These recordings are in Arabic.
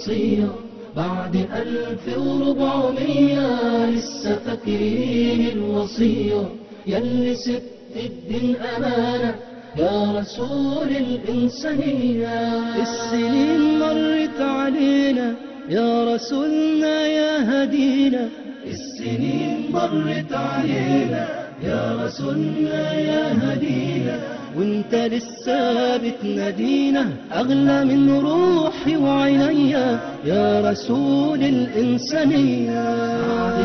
الوصية بعد 1400 لسه فاكرين الوصية يلي سبت الدين أمانة يا رسول الإنسانية. السنين مرت علينا يا رسولنا يا هدينا، السنين مرت علينا يا رسولنا يا هدينا، وانت لسه بتنادينا أغلى من روحي وعينيا يا رسول الإنسانية. بعد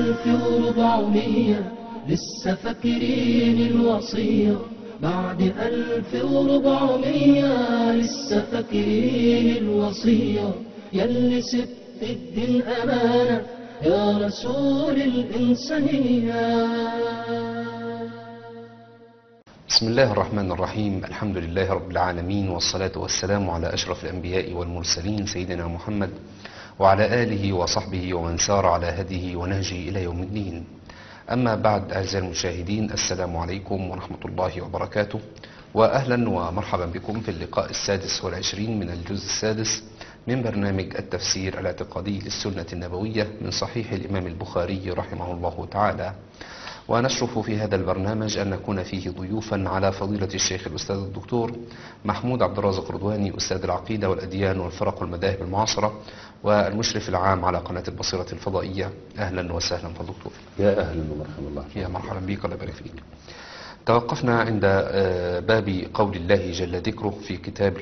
1400 لسه فاكرين الوصية بعد 1400 لسه فاكرين الوصية يلي سبت الدين أمانة يا رسول الإنسانية. بسم الله الرحمن الرحيم. الحمد لله رب العالمين، والصلاة والسلام على أشرف الأنبياء والمرسلين سيدنا محمد وعلى آله وصحبه ومن سار على هديه ونهجه إلى يوم الدين. أما بعد، أعزائي المشاهدين، السلام عليكم ورحمة الله وبركاته، وأهلا ومرحبا بكم في اللقاء 26 من الجزء السادس من برنامج التفسير الاعتقادي للسنة النبوية من صحيح الإمام البخاري رحمه الله تعالى. ونشرف في هذا البرنامج أن نكون فيه ضيوفا على فضيلة الشيخ الأستاذ الدكتور محمود عبد الرازق رضواني، أستاذ العقيدة والأديان والفرق والمذاهب المعاصرة والمشرف العام على قناة البصيرة الفضائية. أهلا وسهلا فالدكتور. يا أهلا ومرحبا الله. يا مرحبا بك، الله يبارك فيك. توقفنا عند باب قول الله جل ذكره في كتاب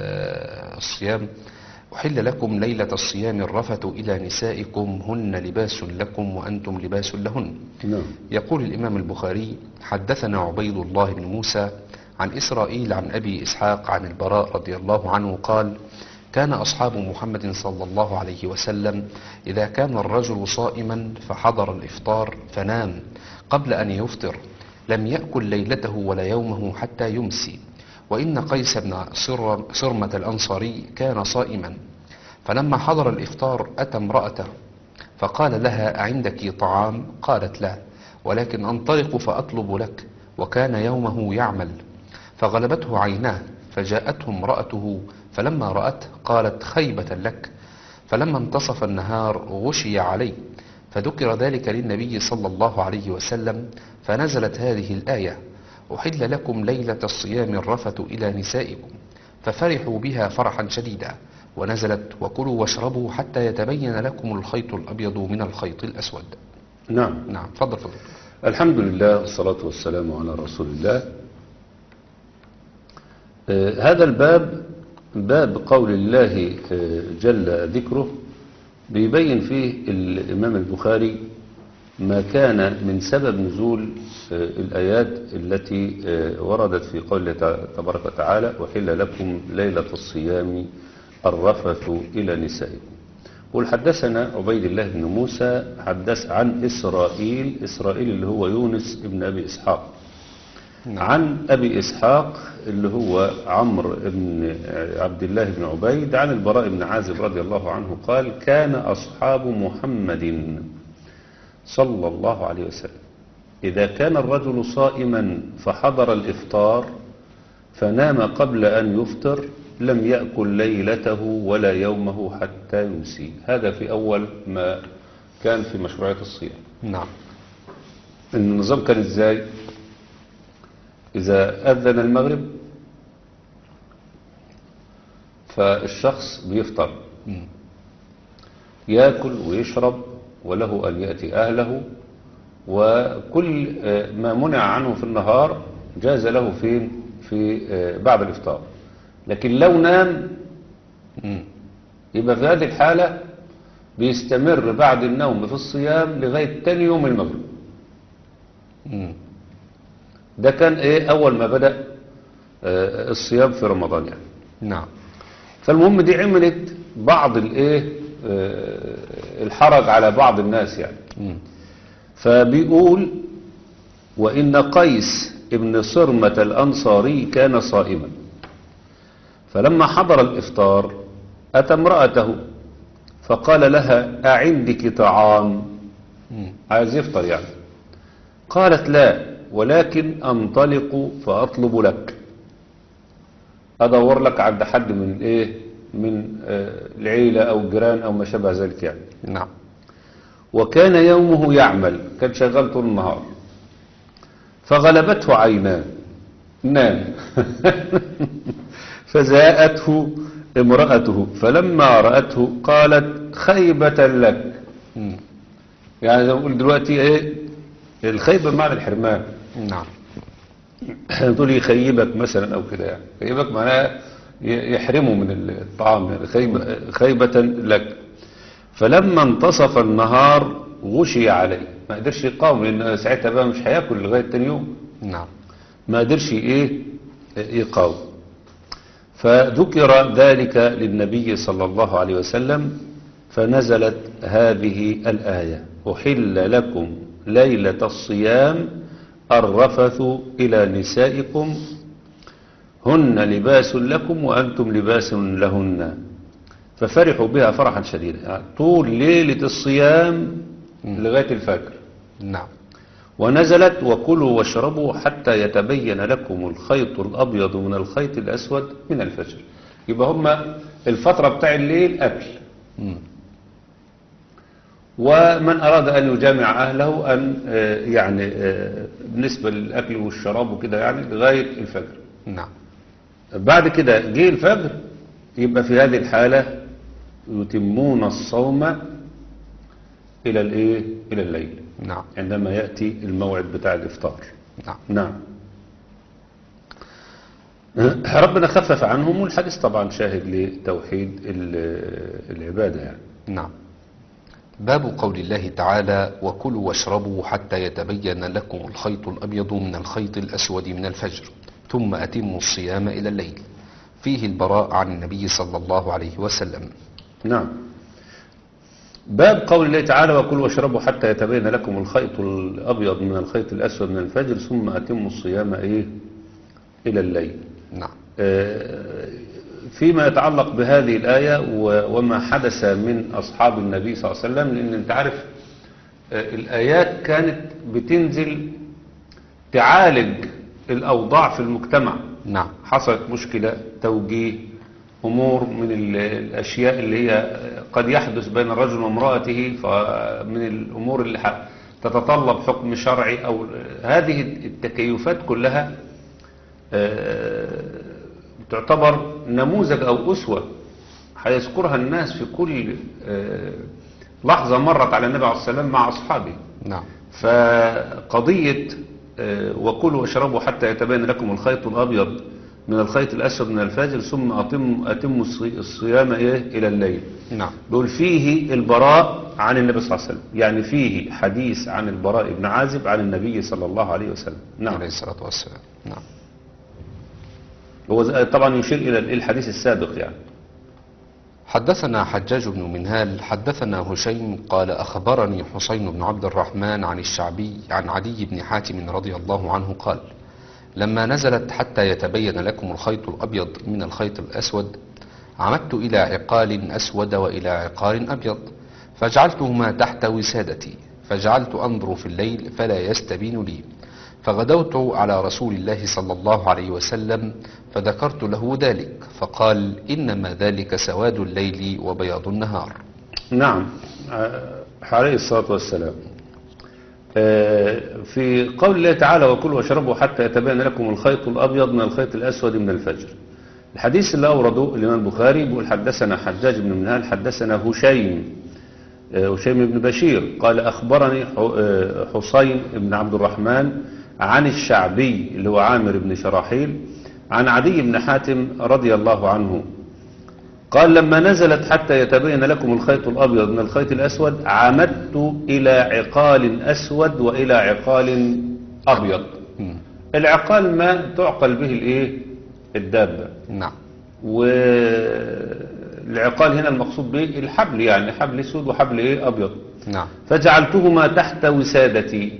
الصيام: أحل لكم ليلة الصيام الرفث إلى نسائكم هن لباس لكم وأنتم لباس لهن. يقول الإمام البخاري: حدثنا عبيد الله بن موسى عن إسرائيل عن أبي إسحاق عن البراء رضي الله عنه قال: كان أصحاب محمد صلى الله عليه وسلم إذا كان الرجل صائما فحضر الإفطار فنام قبل أن يفطر لم يأكل ليلته ولا يومه حتى يمسي. وإن قيس بن صرمة الأنصاري كان صائما، فلما حضر الإفطار أتى امرأته فقال لها: أعندك طعام؟ قالت: لا، ولكن أنطلق فأطلب لك. وكان يومه يعمل، فغلبته عيناه، فجاءته امرأته فلما رأته قالت: خيبة لك. فلما انتصف النهار غشي عليه، فذكر ذلك للنبي صلى الله عليه وسلم، فنزلت هذه الآية: أحل لكم ليلة الصيام الرفث إلى نسائكم، ففرحوا بها فرحا شديدا، ونزلت: وكلوا واشربوا حتى يتبين لكم الخيط الأبيض من الخيط الأسود. نعم، فضل. الحمد لله والصلاة والسلام على رسول الله. هذا الباب باب قول الله جل ذكره، بيبين فيه الإمام البخاري ما كان من سبب نزول الآيات التي وردت في قوله تبارك وتعالى: وحل لكم ليلة الصيام الرفث إلى نسائكم. قل حدثنا عبيد الله بن موسى حدث عن إسرائيل اللي هو يونس بن أبي إسحاق، عن أبي إسحاق اللي هو عمرو بن عبد الله بن عبيد، عن البراء بن عازب رضي الله عنه قال: كان أصحاب محمد صلى الله عليه وسلم إذا كان الرجل صائما فحضر الإفطار فنام قبل أن يفطر لم يأكل ليلته ولا يومه حتى يمسي. هذا في أول ما كان في مشروعية الصيام. نعم. النظام كان إزاي؟ إذا أذن المغرب فالشخص بيفطر، يأكل ويشرب، وله أن يأتي أهله، وكل ما منع عنه في النهار جاز له في بعد الإفطار. لكن لو نام يبقى في هذه الحالة بيستمر بعد النوم في الصيام لغاية تاني يوم المغرب. ده كان أول ما بدأ الصيام في رمضان يعني. نعم. فالمهم دي عملت بعض الحرج على بعض الناس يعني. فبيقول: وإن قيس ابن صرمة الأنصاري كان صائما، فلما حضر الإفطار أتى امرأته فقال لها: أعندك طعام؟ عايز يفطر يعني. قالت: لا، ولكن أنطلق فأطلب لك، أدور لك عند حد من من العيلة أو الجيران أو ما شابه ذلك يعني. نعم. وكان يومه يعمل، كان شغال طول النهار، فغلبته عيناه، نام. فجاءته امرأته فلما رأته قالت خيبة لك. مم. يعني زي ما نقول دلوقتي ايه الخيبة معنى الحرمان. نعم. تقول يخيبك مثلا او كده، يعني خيبك معناها يحرمه من الطعام، يعني خيبة لك. فلما انتصف النهار غشي عليه، ما قدرش يقاوم لان ساعتها بقى مش هياكل لغاية تاني يوم. نعم. ما قدرش ايه يقاوم. فذكر ذلك للنبي صلى الله عليه وسلم فنزلت هذه الآية: أحل لكم ليلة الصيام الرفث إلى نسائكم هن لباس لكم وأنتم لباس لهن. ففرحوا بها فرحا شديدا، يعني طول ليلة الصيام لغاية الفجر. نعم. ونزلت وكلوا واشربوا حتى يتبين لكم الخيط الأبيض من الخيط الأسود من الفجر. يبقى هما الفترة بتاع الليل أكل، ومن أراد أن يجامع أهله أن يعني بالنسبة للأكل والشراب وكده يعني لغاية الفجر. نعم. بعد كده جه الفجر، يبقى في هذه الحالة يتمون الصوم إلى الإيه؟ إلى الليل. نعم. عندما يأتي الموعد بتاع الإفطار. نعم. نعم. ربنا خفف عنهم، والحديث طبعا شاهد لتوحيد العبادة يعني. نعم. باب قول الله تعالى: وكلوا واشربوا حتى يتبين لكم الخيط الأبيض من الخيط الأسود من الفجر ثم أتموا الصيام إلى الليل. فيه البراء عن النبي صلى الله عليه وسلم. نعم. باب قول الله تعالى: وكلوا واشربوا حتى يتبين لكم الخيط الأبيض من الخيط الأسود من الفجر ثم أتموا الصيام إلى الليل. نعم. فيما يتعلق بهذه الآية وما حدث من أصحاب النبي صلى الله عليه وسلم، لأن أنت عارف الآيات كانت بتنزل تعالج الأوضاع في المجتمع. نعم. حصلت مشكلة، توجيه أمور من الأشياء اللي هي قد يحدث بين الرجل وامرأته، فمن الأمور اللي تتطلب حكم شرعي، أو هذه التكيفات كلها تعتبر نموذج أو أسوة هيذكرها الناس في كل لحظة مرت على النبي عليه الصلاة والسلام مع أصحابه. نعم. فقضية وكلوا واشربوا حتى يتبين لكم الخيط الأبيض من الخيط الأسود من الفجر ثم أتموا الصيام إلى الليل. نعم. دول فيه البراء عن النبي صلى الله عليه وسلم، يعني فيه حديث عن البراء بن عازب عن النبي صلى الله عليه وسلم. نعم. عليه الصلاة والسلام. نعم. هو طبعا يشير إلى الحديث السابق يعني. حدثنا حجاج بن منهال حدثنا هشيم قال أخبرني حسين بن عبد الرحمن عن الشعبي عن عدي بن حاتم رضي الله عنه قال: لما نزلت حتى يتبين لكم الخيط الأبيض من الخيط الأسود عمدت إلى عقال أسود وإلى عقال أبيض فجعلتهما تحت وسادتي، فجعلت أنظر في الليل فلا يستبين لي، فغدوت على رسول الله صلى الله عليه وسلم فذكرت له ذلك فقال: إنما ذلك سواد الليل وبياض النهار. نعم. عليه الصلاة والسلام. في قول الله تعالى: وكلوا واشربوا حتى يتبين لكم الخيط الأبيض من الخيط الأسود من الفجر. الحديث اللي أورده الإمام البخاري بيقول: حدثنا حجاج بن منهال حدثنا هشيم بن بشير قال أخبرني حسين بن عبد الرحمن عن الشعبي اللي هو عامر بن شراحيل عن عدي بن حاتم رضي الله عنه قال: لما نزلت حتى يتبين لكم الخيط الأبيض من الخيط الأسود عمدت إلى عقال أسود وإلى عقال أبيض. العقال ما تعقل به الدابة. نعم. والعقال هنا المقصود به الحبل، يعني حبل أسود وحبل أبيض. نعم. فجعلتهما تحت وسادتي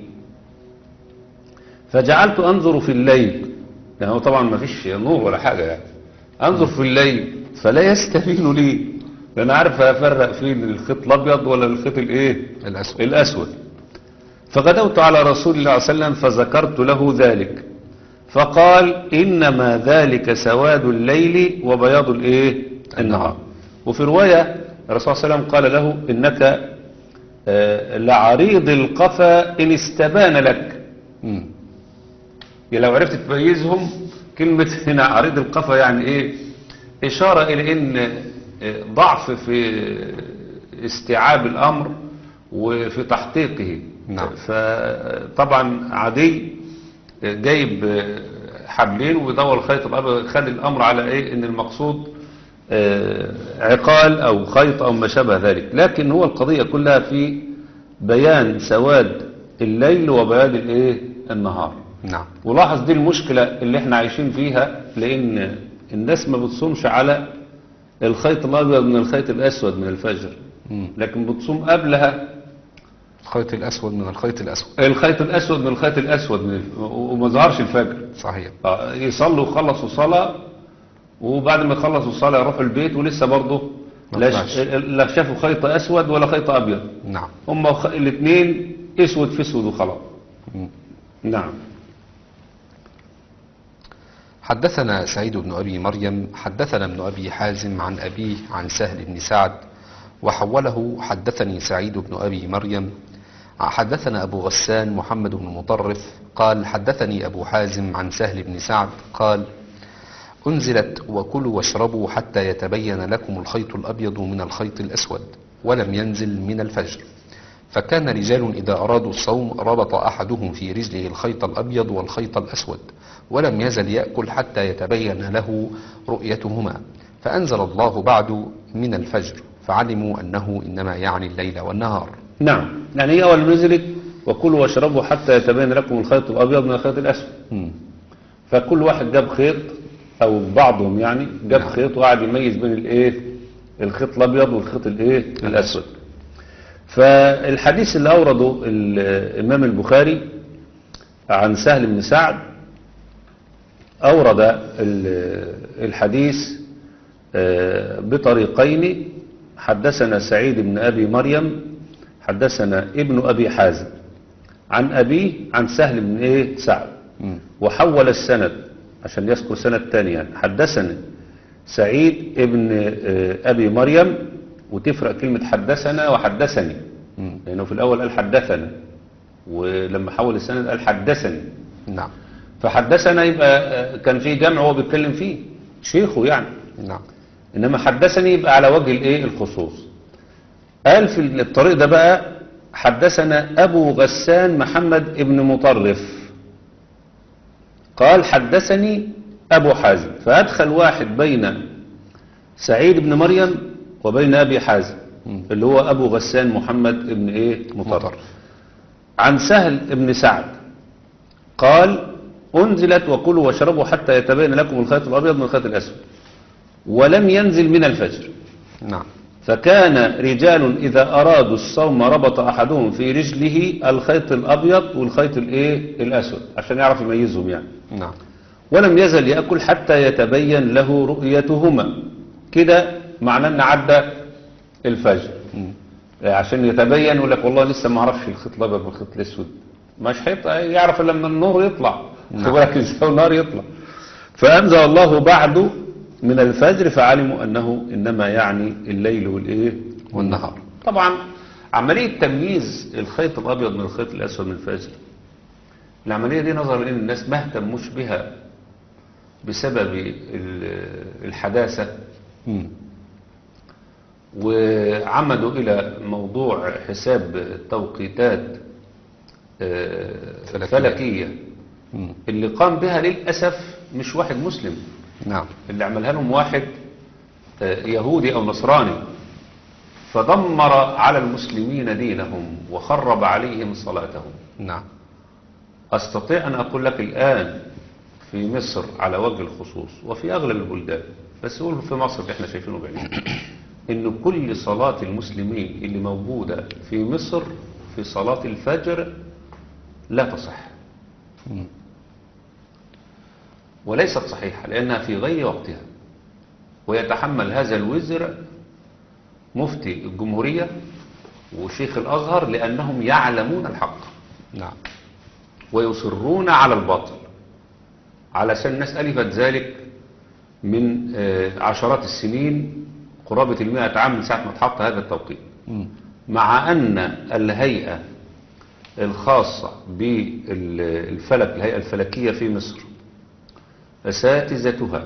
فجعلت أنظر في الليل، يعني هو طبعا ما فيش نور ولا حاجة، يعني أنظر في الليل فلا يستبين لي، لأن عارف أفرق فين الخيط الأبيض ولا الخيط الأسود. فغدوت على رسول الله صلى الله عليه وسلم فذكرت له ذلك فقال: إنما ذلك سواد الليل وبياض النهار. وفي رواية الرسول صلى الله عليه وسلم قال له إنك لعريض القفا إن استبان لك. مم. يعني لو عرفت تميزهم، كلمة هنا عريض القفا يعني إيه؟ إشارة إلى إن ضعف في استيعاب الأمر وفي تحقيقه. نعم. فطبعا عدي جايب حبلين ويدور الخيط الأبيض، يخلي الأمر على إيه؟ إن المقصود عقال أو خيط أو ما شابه ذلك. لكن هو القضية كلها في بيان سواد الليل وبيان الإيه؟ النهار. نعم. ولاحظ دي المشكلة اللي احنا عايشين فيها، لأن الناس ما بتصومش على الخيط الأبيض من الخيط الأسود من الفجر، لكن بتصوم قبلها الخيط الأسود من الخيط الأسود. الخيط الأسود من الخيط الأسود وما ظهرش الفجر. صحيح. يصلوا ويخلصوا صلاة، وبعد ما يخلصوا الصلاة يروحوا البيت ولسه برضه لا شافوا خيط أسود ولا خيط أبيض. نعم. هم الاثنين اسود في اسود وخلاص. نعم. حدثنا سعيد بن أبي مريم حدثنا ابن أبي حازم عن أبيه عن سهل بن سعد وحوله. حدثني سعيد بن أبي مريم حدثنا أبو غسان محمد بن مطرف قال حدثني أبو حازم عن سهل بن سعد قال أنزلت وكلوا واشربوا حتى يتبين لكم الخيط الأبيض من الخيط الأسود ولم ينزل من الفجر. فكان رجال إذا أرادوا الصوم ربط أحدهم في رجله الخيط الأبيض والخيط الأسود ولم يزل يأكل حتى يتبين له رؤيتهما. فأنزل الله بعد من الفجر فعلموا أنه إنما يعني الليل والنهار. نعم. يعني هي أول نزلت وكلوا واشربوا حتى يتبين لكم الخيط الأبيض من الخيط الأسود. فكل واحد جاب خيط أو بعضهم يعني جاب خيط وقعد يميز بين الإيه؟ الخيط الأبيض والخيط الإيه؟ الأسود. فالحديث اللي أورده الإمام البخاري عن سهل بن سعد أورد الحديث بطريقين. حدثنا سعيد بن أبي مريم حدثنا ابن أبي حازم عن أبيه عن سهل بن إيه؟ سعد، وحول السند عشان يذكر سند تاني. يعني حدثنا سعيد ابن أبي مريم، وتفرق كلمة حدثنا وحدثني، لأنه في الأول قال حدثنا ولما حول السند قال حدثني. نعم. فحدثنا يبقى كان في جمع هو بيتكلم فيه شيخه يعني. نعم. إنما حدثني يبقى على وجه الإيه؟ الخصوص. قال في الطريق ده بقى حدثنا أبو غسان محمد ابن مطرف قال حدثني أبو حازم، فأدخل واحد بين سعيد بن مريم وبين أبي حازم اللي هو أبو غسان محمد ابن إيه؟ مطرف. عن سهل ابن سعد قال أنزلت وكلوا واشربوا حتى يتبين لكم الخيط الأبيض من الخيط الأسود ولم ينزل من الفجر. نعم. فكان رجال إذا أرادوا الصوم ربط أحدهم في رجله الخيط الأبيض والخيط الإيه؟ الأسود عشان يعرف يميزهم يعني. نعم. ولم يزل يأكل حتى يتبين له رؤيتهما. كده معناه أن عدى الفجر. عشان يتبين يقول لك والله لسه ما اعرفش الخيط الأبيض والخيط الأسود، مش يعرف إلا لما النور يطلع. تقول لك النار يطلع. فأنزل الله بعد من الفجر فعلموا أنه إنما يعني الليل والإيه؟ والنهار. طبعا عملية تمييز الخيط الأبيض من الخيط الأسود من الفجر، العملية دي نظرا لأن الناس ما اهتموش بها بسبب الحداثة، وعمدوا إلى موضوع حساب التوقيتات فلكية اللي قام بها للأسف مش واحد مسلم. نعم. اللي عملها لهم واحد يهودي أو نصراني، فدمر على المسلمين دينهم وخرب عليهم صلاتهم. نعم. أستطيع أن أقول لك الآن في مصر على وجه الخصوص وفي أغلب البلدان، بس أقول في مصر اللي احنا شايفينه بعيد، إن كل صلاة المسلمين اللي موجودة في مصر في صلاة الفجر لا تصح، وليست صحيحة لأنها في غير وقتها، ويتحمل هذا الوزر مفتي الجمهورية وشيخ الأزهر لأنهم يعلمون الحق. نعم. ويصرون على الباطل، علشان الناس ألفت ذلك من عشرات السنين قرابة 100 عام من ساعة ما اتحط هذا التوقيت. مع أن الهيئة الخاصة بالفلك، الهيئة الفلكية في مصر، أساتذتها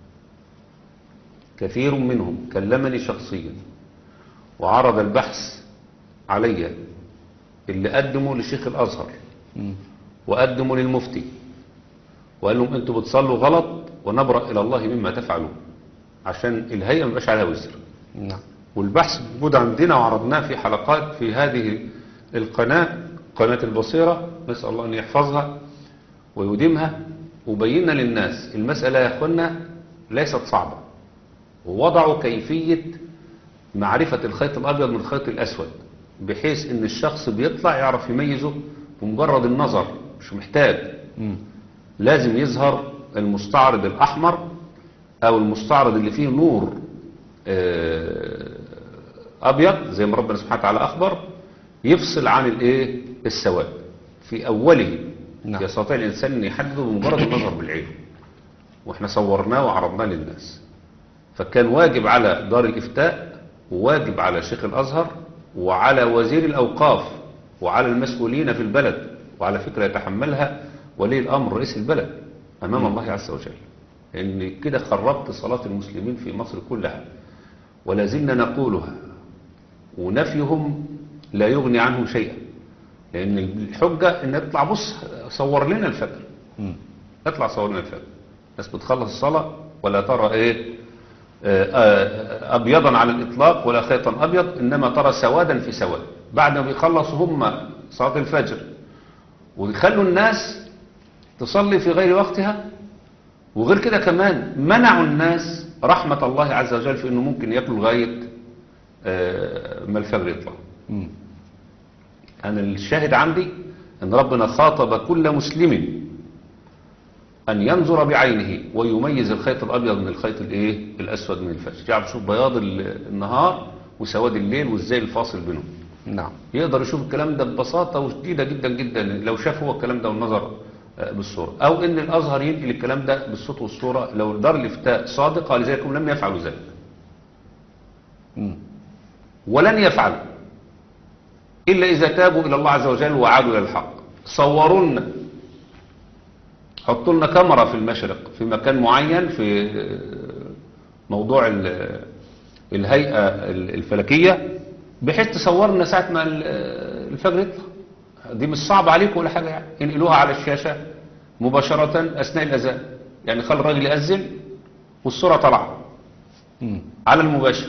كثير منهم كلمني شخصيا وعرض البحث علي اللي قدموا لشيخ الأزهر وقدموا للمفتي وقال لهم انتوا بتصلوا غلط ونبرأ إلى الله مما تفعلون، عشان الهيئة ما يبقاش عليها وزر. نعم. والبحث موجود عندنا وعرضناه في حلقات في هذه القناة، قناة البصيرة، نسأل الله أن يحفظها ويديمها، وبينا للناس المسألة يا أخوانا ليست صعبة، ووضعوا كيفية معرفة الخيط الأبيض من الخيط الأسود، بحيث أن الشخص بيطلع يعرف يميزه بمجرد النظر، مش محتاج لازم يظهر المستعرض الأحمر أو المستعرض اللي فيه نور أبيض زي ما ربنا سبحانه وتعالى أخبر، يفصل عن السواد في أوله. نعم. يستطيع الإنسان أن يحدده بمجرد النظر بالعين، وإحنا صورناه وعرضناه للناس. فكان واجب على دار الإفتاء وواجب على شيخ الأزهر وعلى وزير الأوقاف وعلى المسؤولين في البلد، وعلى فكرة يتحملها ولي الأمر رئيس البلد أمام الله عز وجل، إن كده خربت صلاة المسلمين في مصر كلها، ولا زلنا نقولها، ونفيهم لا يغني عنهم شيئا، لأن الحجة إن اطلع بص صور لنا الفجر، اطلع صور لنا الفجر. الناس بتخلص الصلاة ولا ترى أبيضا على الإطلاق ولا خيطا أبيض، إنما ترى سوادا في سواد بعد ما بيخلصوا هم صلاة الفجر، ويخلوا الناس تصلي في غير وقتها. وغير كده كمان منعوا الناس رحمة الله عز وجل في إنه ممكن يأكلوا لغاية ما الفجر يطلع. أنا الشاهد عندي أن ربنا خاطب كل مسلم أن ينظر بعينه ويميز الخيط الأبيض من الخيط الأسود من الفجر، يعرف يشوف بياض النهار وسواد الليل وإزاي الفاصل بينهم. نعم. يقدر يشوف الكلام ده ببساطة وشديدة جدا جدا لو شاف هو الكلام ده والنظر بالصورة، أو إن الأزهر ينقل الكلام ده بالصوت والصورة لو دار الإفتاء صادقة، لذلك لم يفعلوا ذلك ولن يفعلوا إلا إذا تابوا إلى الله عز وجل وعادوا إلى الحق. صورونا، حطوا لنا كاميرا في المشرق في مكان معين في موضوع الهيئة الفلكية، بحيث تصورنا ساعة ما الفجر يطلع. دي مش صعب عليكم ولا حاجة يعني، انقلوها على الشاشة مباشرة أثناء الأذان، يعني خلي الراجل يأذن والصورة طالعة على المباشر،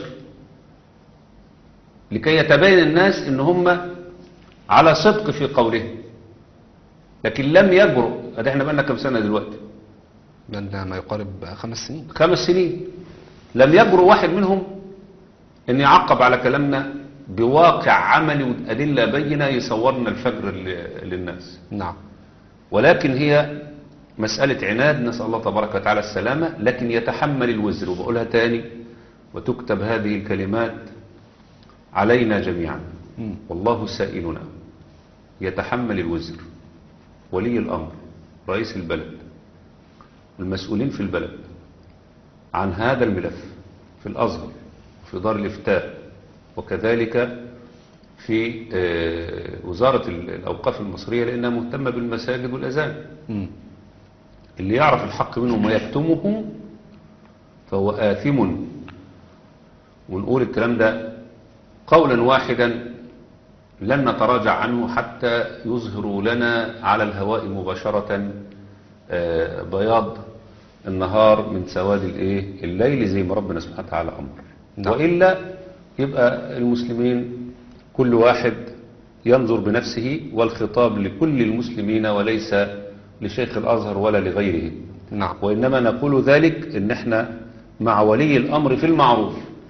لكي يتبين الناس ان هم على صدق في قولهم. لكن لم يجرؤ، ادي احنا بقالنا كم سنة دلوقتي؟ بقالنا ما يقارب 5 سنين. 5 سنين لم يجرؤ واحد منهم ان يعقب على كلامنا بواقع عملي وأدلة بينة يصورنا الفجر للناس. نعم. ولكن هي مسألة عناد، نسأل الله تبارك وتعالى السلامة، لكن يتحمل الوزر. وبقولها تاني وتكتب هذه الكلمات علينا جميعا، والله سائلنا. يتحمل الوزر ولي الأمر رئيس البلد والمسؤولين في البلد عن هذا الملف في الأزهر في دار الإفتاء، وكذلك في وزارة الأوقاف المصرية لأنها مهتمة بالمساجد والأذان. اللي يعرف الحق منهم ويكتمه فهو آثم. ونقول الكلام ده قولا واحدا لن نتراجع عنه حتى يظهروا لنا على الهواء مباشرة بياض النهار من سواد الليل زي ما ربنا سبحانه وتعالى أمر. نعم. وإلا يبقى المسلمين كل واحد ينظر بنفسه، والخطاب لكل المسلمين وليس لشيخ الأزهر ولا لغيره. نعم. وإنما نقول ذلك إن احنا مع ولي الأمر في المعروف،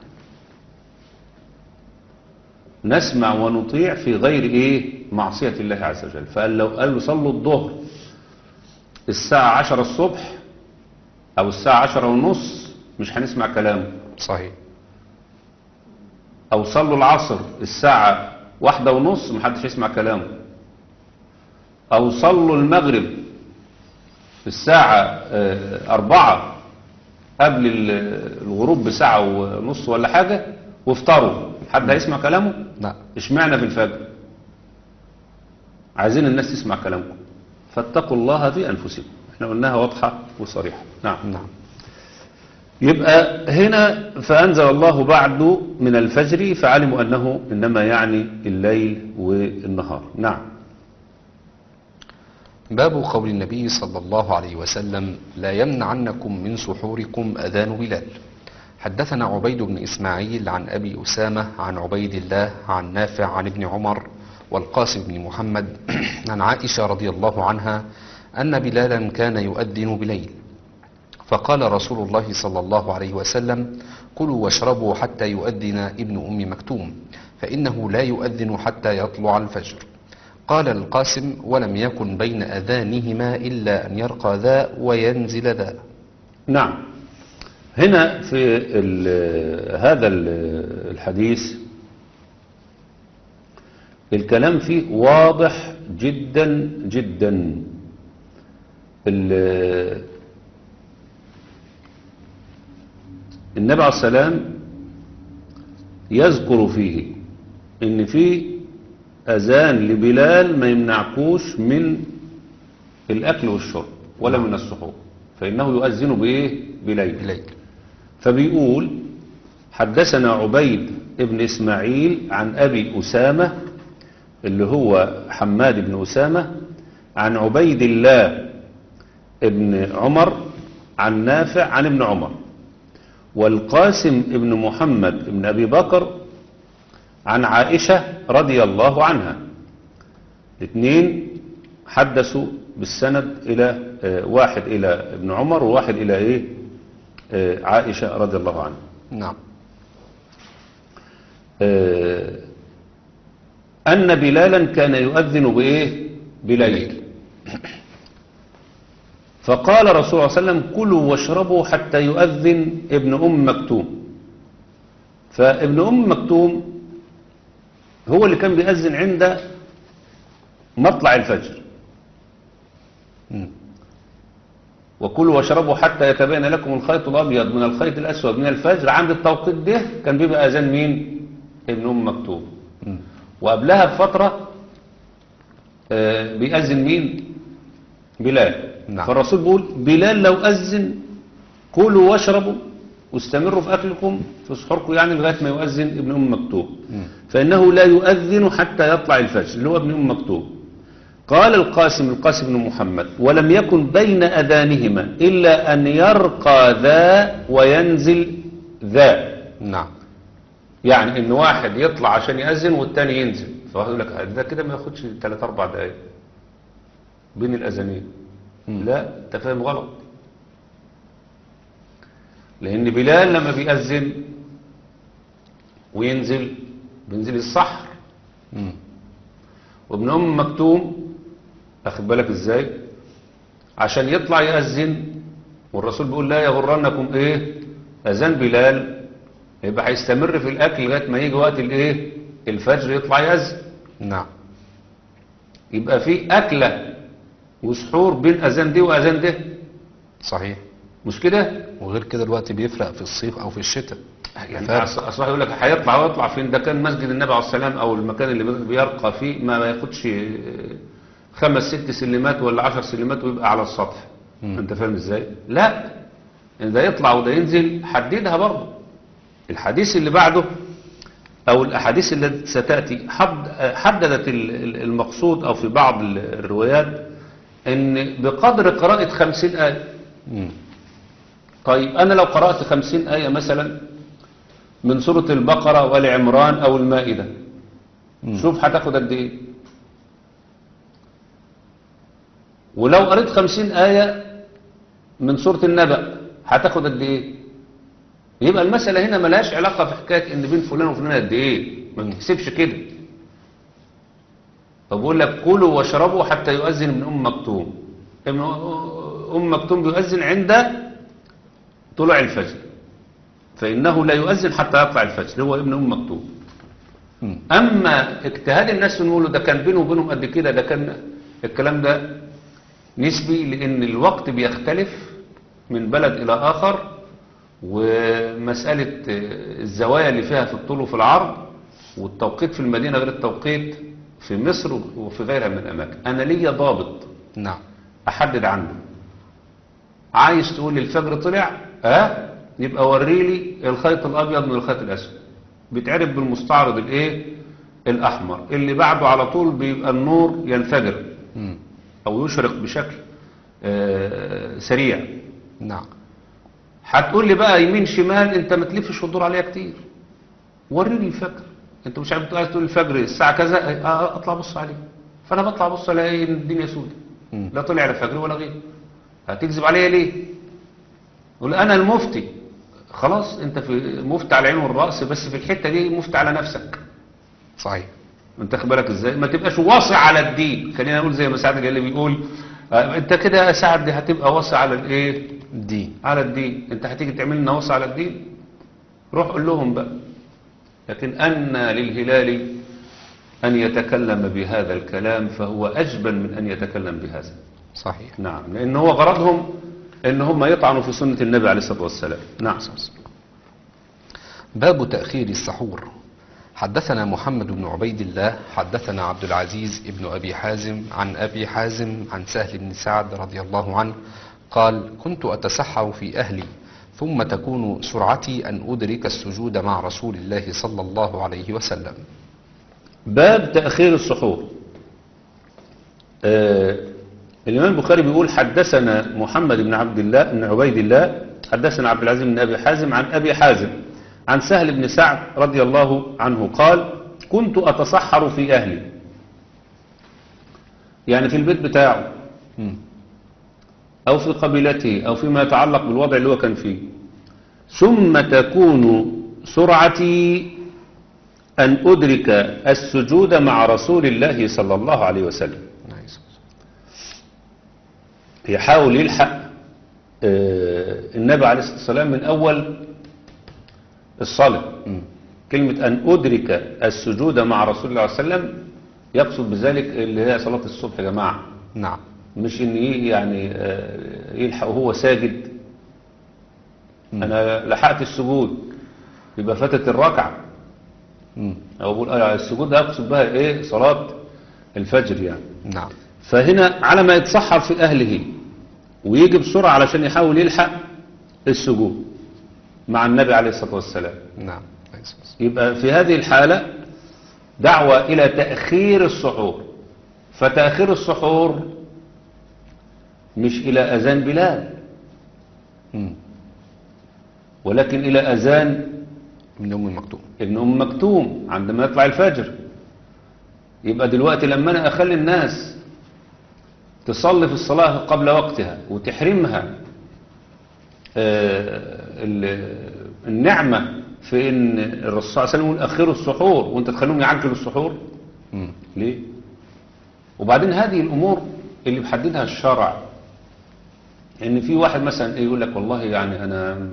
نسمع ونطيع في غير معصية الله عز وجل. فقال لو قال له صلوا الظهر الساعة 10 الصبح أو الساعة 10 ونص مش هنسمع كلامه. صحيح. أو صلوا العصر الساعة 1 ونص محدش يسمع كلامه. أو صلوا المغرب الساعة 4 قبل الغروب بساعة ونص ولا حاجة وافطروا، حد هيسمع كلامه؟ لا. اشمعنى في الفجر؟ عايزين الناس تسمع كلامكم، فاتقوا الله في أنفسكم. احنا قلناها واضحة وصريحة. نعم. نعم. يبقى هنا فأنزل الله بعد من الفجر فعلموا أنه إنما يعني الليل والنهار. نعم. باب قول النبي صلى الله عليه وسلم: لا يمنعنكم من سحوركم أذان بلال. حدثنا عبيد بن إسماعيل عن أبي أسامة عن عبيد الله عن نافع عن ابن عمر والقاسم بن محمد عن عائشة رضي الله عنها أن بلالا كان يؤذن بليل، فقال رسول الله صلى الله عليه وسلم: كلوا واشربوا حتى يؤذن ابن أم مكتوم، فإنه لا يؤذن حتى يطلع الفجر. قال القاسم: ولم يكن بين أذانهما إلا أن يرقى ذا وينزل ذا. نعم. هنا في هذا الحديث الكلام فيه واضح جدا جدا. النبي عليه السلام يذكر فيه ان في اذان لبلال ما يمنعكوش من الاكل والشرب ولا من السحور، فانه يؤذن بايه؟ بليل. فبيقول: حدثنا عبيد ابن اسماعيل عن ابي اسامة اللي هو حماد بن اسامة عن عبيد الله ابن عمر عن نافع عن ابن عمر، والقاسم ابن محمد ابن أبي بكر عن عائشة رضي الله عنها. الاثنين حدثوا بالسند إلى واحد إلى ابن عمر وواحد إلى عائشة رضي الله عنها. نعم. أن بلالا كان يؤذن بإيه؟ بليل. فقال رسول الله صلى الله عليه وسلم: كلوا واشربوا حتى يؤذن ابن أم مكتوم. فابن أم مكتوم هو اللي كان بيأذن عند مطلع الفجر. وكلوا واشربوا حتى يتبين لكم الخيط الأبيض من الخيط الأسود من الفجر. عند التوقيت ده كان بيبقى أذان مين؟ ابن أم مكتوم. وقبلها بفترة بيأذن مين؟ بلال. نعم. فالرسول بيقول: بلال لو أذن كلوا واشربوا واستمروا في أكلكم في سحوركم، يعني لغاية ما يؤذن ابن أم مكتوم، فإنه لا يؤذن حتى يطلع الفجر اللي هو ابن أم مكتوم. قال القاسم بن محمد: ولم يكن بين أذانهما إلا أن يرقى ذا وينزل ذا. نعم. يعني إن واحد يطلع عشان يأذن والتاني ينزل، فواحد يقول لك ده كده ما ياخدش 3-4 دقايق بين الأذانين. لا، انت فاهم غلط. لأن بلال لما بيأذن وينزل بينزل السحر، وابن أم مكتوم أخد بالك إزاي عشان يطلع يأذن، والرسول بيقول: لا يغرنكم أذان بلال، يبقى هيستمر في الأكل لغاية ما يجي وقت الفجر يطلع يأذن. نعم. يبقى في أكلة وسحور بين أذان دي وأذان ده. صحيح. مش كده؟ وغير كده الوقت بيفرق في الصيف أو في الشتاء. يعني أصبح يقول لك هيطلع ويطلع فين؟ ده كان مسجد النبي عليه السلام أو المكان اللي بيرقى فيه ما ياخدش 5-6 سلمات ولا 10 سلمات ويبقى على السطح. أنت فاهم إزاي؟ لا، إن ده يطلع وده ينزل حددها برضه. الحديث اللي بعده أو الأحاديث التي ستأتي حددت المقصود، أو في بعض الروايات إن بقدر قراءة 50 آية. طيب أنا لو قرأت 50 آية مثلا من سورة البقرة والعمران أو المائدة، شوف هتاخد قد إيه. ولو قريت 50 آية من سورة النبأ هتاخد قد إيه. يبقى المسألة هنا ملهاش علاقة في حكاية إن بين فلان وفلان قد إيه، ما بتحسبش كده. فبقول لك: كلوا واشربوا حتى يؤذن ابن أم مكتوم. ابن أم مكتوم بيؤذن عند طلوع الفجر، فإنه لا يؤذن حتى يطلع الفجر، هو ابن أم مكتوم. أما اجتهاد الناس نقوله ده كان بينه وبينهم قد كده، ده كان الكلام ده نسبي، لأن الوقت بيختلف من بلد إلى آخر، ومسألة الزوايا اللي فيها في الطول وفي العرض، والتوقيت في المدينة غير التوقيت في مصر وفي غيرها من الأماكن. أنا ليا ضابط نعم. أحدد عنه. عايز تقول لي الفجر طلع، يبقى وريلي الخيط الأبيض من الخيط الأسود، بيتعرف بالمستعرض الأحمر، اللي بعده على طول بيبقى النور ينفجر أو يشرق بشكل سريع. نعم. هتقول لي بقى يمين شمال، انت ما تلفش وتدور عليها كتير، وريني الفجر. انت مش عارف تقول الفجر الساعه كذا، اطلع بص عليه. فانا بطلع بص الاقي ان الدنيا سودة، لا طلع لا فجر ولا غيره. هتكذب عليا ليه؟ قول انا المفتي. خلاص انت في مفتي على العين والراس، بس في الحته دي مفتي على نفسك. صحيح. انت خد بالك ازاي؟ ما تبقاش واصي على الدين. خلينا نقول زي ما سعد اللي بيقول انت كده يا سعد هتبقى واصي على الايه؟ الدين. على الدين. انت هتيجي تعمل لنا وصي على الدين؟ روح قول لهم بقى. لكن أن للهلال أن يتكلم بهذا الكلام، فهو أجبن من أن يتكلم بهذا. صحيح. نعم، لأن هو غرضهم أن هم يطعنوا في سنة النبي عليه الصلاة والسلام. نعم. باب تأخير السحور. حدثنا محمد بن عبيد الله حدثنا عبد العزيز بن أبي حازم عن أبي حازم عن سهل بن سعد رضي الله عنه قال: كنت أتسحر في أهلي، ثم تكون سرعتي أن أدرك السجود مع رسول الله صلى الله عليه وسلم. باب تأخير السحور. الإمام البخاري بيقول: حدثنا محمد بن عبيد الله حدثنا عبد العزيز بن أبي حازم عن أبي حازم عن سهل بن سعد رضي الله عنه قال: كنت أتسحر في أهلي، يعني في البيت بتاعه أو في قبيلته أو فيما يتعلق بالوضع اللي هو كان فيه، ثم تكون سرعتي أن أدرك السجود مع رسول الله صلى الله عليه وسلم. يحاول يلحق النبي عليه الصلاة والسلام من أول الصلاة. كلمة أن أدرك السجود مع رسول الله صلى الله عليه وسلم يقصد بذلك اللي هي صلاة الصبح يا جماعة. نعم. مش ان يعني يلحق وهو ساجد. انا لحقت السجود يبقى فاتت الركعة، او بقول السجود ده اقصد بها ايه؟ صلاة الفجر يعني. نعم. فهنا على ما يتسحر في اهله ويجي بسرعة علشان يحاول يلحق السجود مع النبي عليه الصلاة والسلام. نعم. يبقى في هذه الحالة دعوة الى تأخير السحور. فتأخير السحور مش إلى أذان بلال، ولكن إلى أذان ابن أم مكتوم عندما يطلع الفجر. يبقى دلوقتي لما أنا أخلي الناس تصلي في الصلاة قبل وقتها وتحرمها النعمة في إن الرسول صلى الله عليه وسلم يقول أخروا السحور، وأنت تخليهم يعجلوا السحور ليه؟ وبعدين هذه الأمور اللي بحددها الشرع، ان في واحد مثلا يقول لك والله يعني انا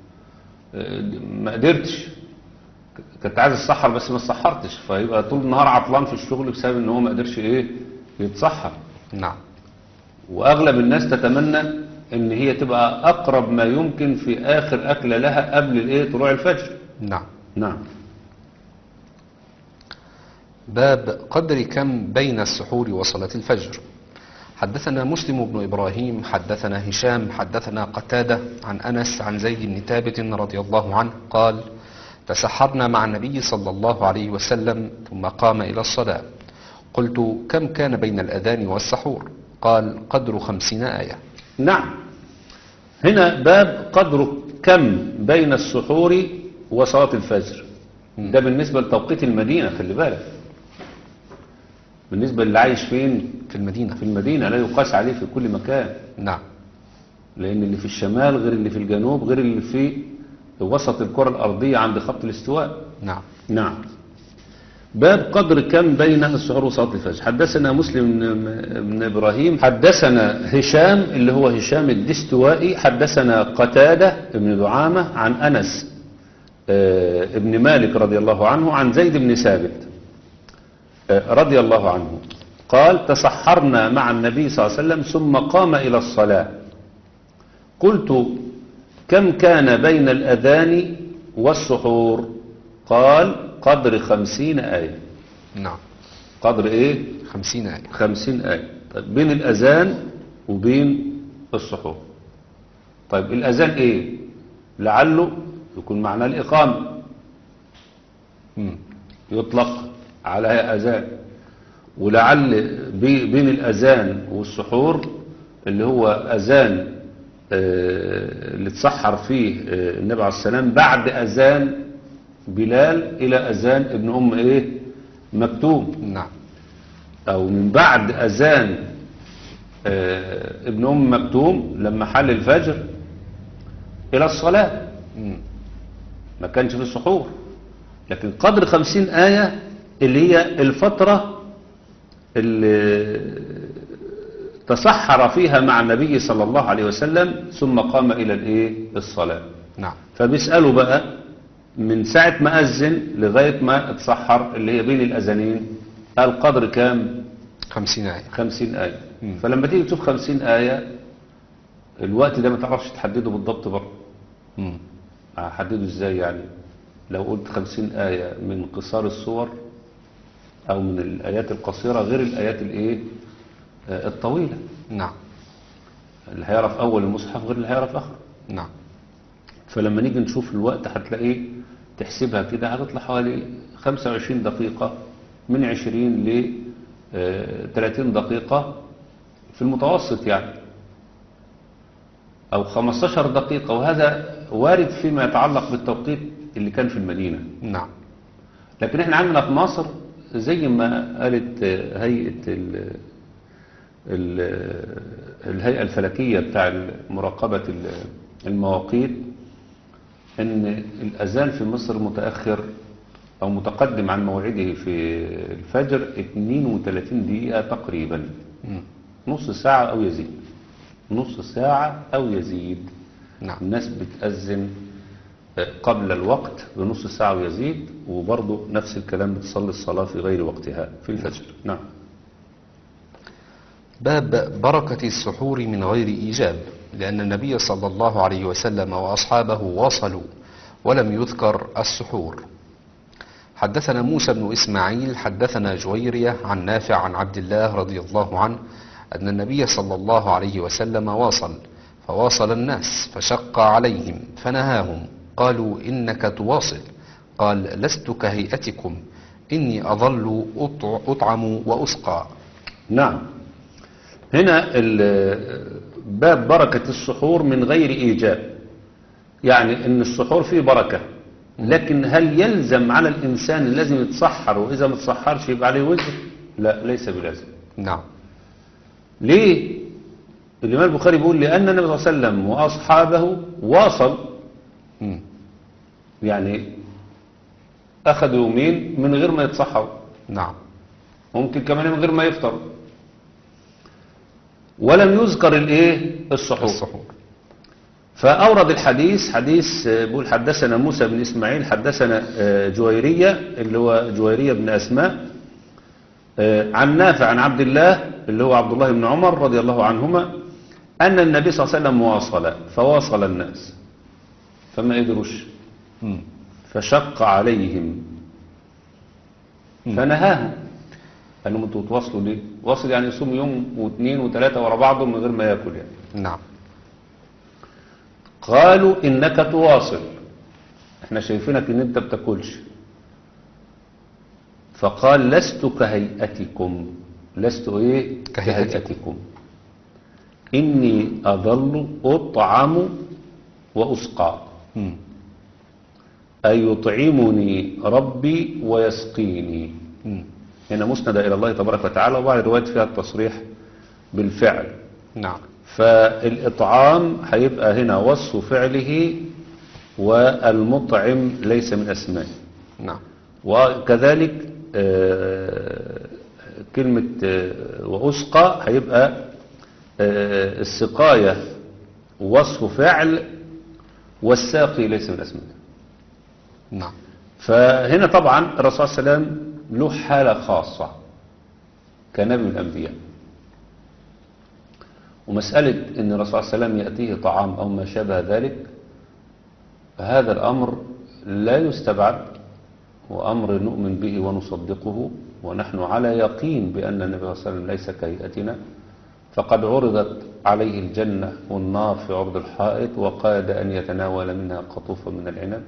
ما قدرتش، كنت عايز اتسحر بس ما اتسحرتش، فيبقى طول النهار عطلان في الشغل بسبب ان هو ما قدرش يتسحر. نعم. واغلب الناس تتمنى ان هي تبقى اقرب ما يمكن في اخر اكله لها قبل طلوع الفجر. نعم. نعم. باب قدر كم بين السحور وصلاة الفجر. حدثنا مسلم بن إبراهيم حدثنا هشام حدثنا قتادة عن أنس عن زيد بن ثابت رضي الله عنه قال: تسحرنا مع النبي صلى الله عليه وسلم ثم قام إلى الصلاة. قلت: كم كان بين الأذان والسحور؟ قال: قدر 50 آية. نعم. هنا باب قدر كم بين السحور وصلاة الفجر. ده بالنسبة لتوقيت المدينة، خلي بالك. بالنسبة اللي عايش فين؟ في المدينة. في المدينة لا يقاس عليه في كل مكان. نعم. لأن اللي في الشمال غير اللي في الجنوب غير اللي في وسط الكرة الأرضية عند خط الاستواء. نعم. نعم. باب قدر كم بين السحور وصلاة الفجر. حدثنا مسلم بن إبراهيم حدثنا هشام اللي هو هشام الدستوائي حدثنا قتادة بن دعامة عن أنس ابن مالك رضي الله عنه عن زيد بن ثابت رضي الله عنه قال: تسحرنا مع النبي صلى الله عليه وسلم ثم قام إلى الصلاة. قلت: كم كان بين الأذان والسحور؟ قال قدر 50 آية. نعم. قدر إيه؟ 50 آية. 50 آية. طيب بين الأذان وبين السحور. طيب الأذان إيه؟ لعله يكون معناه الإقامة، يطلق على أذان. ولعل بين الأذان والسحور اللي هو أذان اللي اتسحر فيه النبي عليه السلام بعد أذان بلال إلى أذان ابن أم إيه مكتوم، نعم. أو من بعد أذان ابن أم مكتوم لما حل الفجر إلى الصلاة. ما كانش في السحور، لكن قدر 50 آية اللي هي الفترة اللي تسحر فيها مع النبي صلى الله عليه وسلم ثم قام إلى الصلاة. نعم. فبيسألوا بقى من ساعة ما أذن لغاية ما اتسحر اللي هي بين الأذانين، قال قدر كام؟ 50 آية. 50 آية. فلما تيجي تشوف 50 آية الوقت ده ما تعرفش تحدده بالضبط برضه. هحدده ازاي يعني؟ لو قلت 50 آية من قصار السور أو من الآيات القصيرة غير الآيات الطويلة. نعم. اللي هيعرف أول المصحف غير اللي هيعرف آخر. نعم. فلما نيجي نشوف الوقت هتلاقيه تحسبها كده هتطلع حوالي 25 دقيقة، من 20 ل 30 دقيقة في المتوسط يعني، أو 15 دقيقة. وهذا وارد فيما يتعلق بالتوقيت اللي كان في المدينة. نعم. لكن احنا عندنا في مصر زي ما قالت هيئة الهيئة الفلكية بتاع مراقبة المواقيت، ان الأذان في مصر متأخر أو متقدم عن موعده في الفجر 32 دقيقة تقريبا. نص ساعة أو يزيد، نص ساعة أو يزيد. نعم. الناس بتأذن قبل الوقت بنص ساعة ويزيد، وبرضه نفس الكلام بتصلي الصلاة في غير وقتها في الفجر. نعم. باب بركة السحور من غير إيجاب، لأن النبي صلى الله عليه وسلم وأصحابه واصلوا ولم يذكر السحور. حدثنا موسى بن إسماعيل حدثنا جويرية عن نافع عن عبد الله رضي الله عنه أن النبي صلى الله عليه وسلم واصل، فواصل الناس فشق عليهم فنهاهم، قالوا إنك تواصل، قال لست كهيئتكم إني أظل أطعم وأسقى. نعم. هنا باب بركة السحور من غير إيجاب، يعني إن السحور فيه بركة، لكن هل يلزم على الإنسان لازم يتسحر، وإذا ما تسحرش يبقى عليه وزر؟ لا، ليس بلازم. نعم. ليه؟ الإمام البخاري بيقول لأن النبي صلى الله عليه وسلم وأصحابه واصل، يعني أخذوا يومين من غير ما يتسحروا. نعم. ممكن كمان من غير ما يفطروا، ولم يذكر السحور. فأورد الحديث، حديث بيقول حدثنا موسى بن إسماعيل حدثنا جويرية اللي هو جويرية بن أسماء عن نافع عن عبد الله اللي هو عبد الله بن عمر رضي الله عنهما أن النبي صلى الله عليه وسلم واصل فواصل الناس فما قدروش فشق عليهم فنهاهم، قال لهم انتوا تواصلوا ليه؟ واصل يعني يصوم يوم واثنين وثلاثة ورا بعضهم من غير ما ياكل يعني. نعم. قالوا إنك تواصل، احنا شايفينك ان انت بتاكلش. فقال لست كهيئتكم، لست كهيئتكم إني أظل أطعم وأسقى، أي يطعمني ربي ويسقيني. هنا مسند إلى الله تبارك وتعالى، وبعض الروايات فيها التصريح بالفعل. نعم. فالإطعام هيبقى هنا وصف فعله، والمطعم ليس من أسمائه. نعم. وكذلك كلمة وأسقى هيبقى السقاية وصف فعل، والساقي ليس من أسمائه. نعم. فهنا طبعا الرسول صلى الله عليه وسلم له حالة خاصة كنبي من الأنبياء، ومسألة أن الرسول صلى الله عليه وسلم يأتيه طعام أو ما شابه ذلك هذا الأمر لا يستبعد، وأمر نؤمن به ونصدقه، ونحن على يقين بأن النبي صلى الله عليه وسلم ليس كهيئتنا. فقد عرضت عليه الجنة والنار في عرض الحائط، وقاد أن يتناول منها قطوفا من العنب،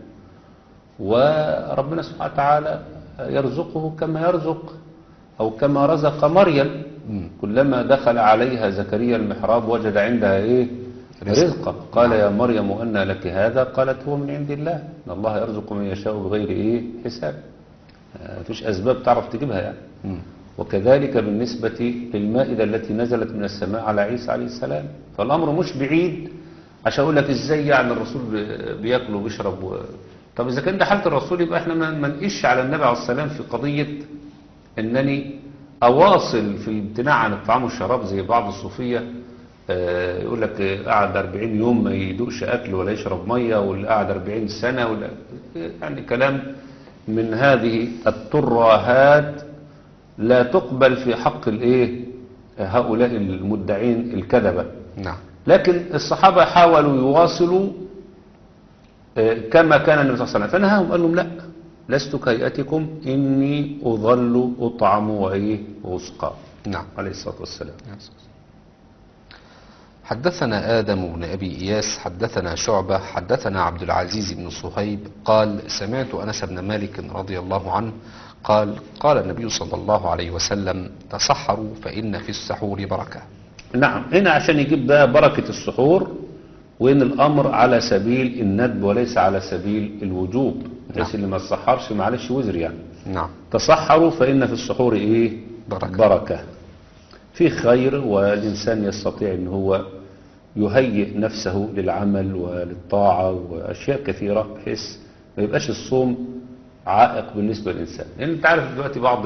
وربنا سبحانه وتعالى يرزقه كما يرزق أو كما رزق مريم. كلما دخل عليها زكريا المحراب وجد عندها إيه؟ رزقا. قال يا مريم أن لك هذا؟ قالت هو من عند الله، إن الله يرزق من يشاء بغير إيه؟ حساب. مفيش أسباب تعرف تجيبها يعني. وكذلك بالنسبة للمائدة التي نزلت من السماء على عيسى عليه السلام. فالأمر مش بعيد عشان أقول لك إزاي يعني الرسول بياكل وبيشرب طب إذا كان ده حالة الرسول يبقى إحنا ما نقش على النبي عليه السلام في قضية أنني أواصل في الامتناع عن الطعام والشراب زي بعض الصوفية. يقول لك قعد 40 يوم ما يدوقش أكل ولا يشرب مية، واللي قعد 40 سنة ولا يعني كلام من هذه الترهات لا تقبل في حق الايه هؤلاء المدعين الكذبة. نعم. لكن الصحابة حاولوا يواصلوا كما كان النبي صلى الله عليه وسلم، فنهاهم قال لهم لا، لست كهيئتكم إني أظل أطعم وإيه وأسقى. نعم. عليه الصلاة والسلام. حدثنا آدم بن أبي إياس حدثنا شعبة حدثنا عبد العزيز بن صهيب قال سمعت أنس بن مالك رضي الله عنه قال قال النبي صلى الله عليه وسلم تصحروا فإن في السحور بركة. نعم. هنا عشان يجيب بقى بركة السحور، وإن الأمر على سبيل الندب وليس على سبيل الوجوب، بحيث اللي ما تصحرش معلش وزر يعني. نعم. تصحروا فإن في السحور إيه؟ بركة. في خير، والإنسان يستطيع أن هو يهيئ نفسه للعمل وللطاعة وأشياء كثيرة، بحيث ما يبقاش الصوم عائق بالنسبة للإنسان. لأن أنت عارف دلوقتي بعض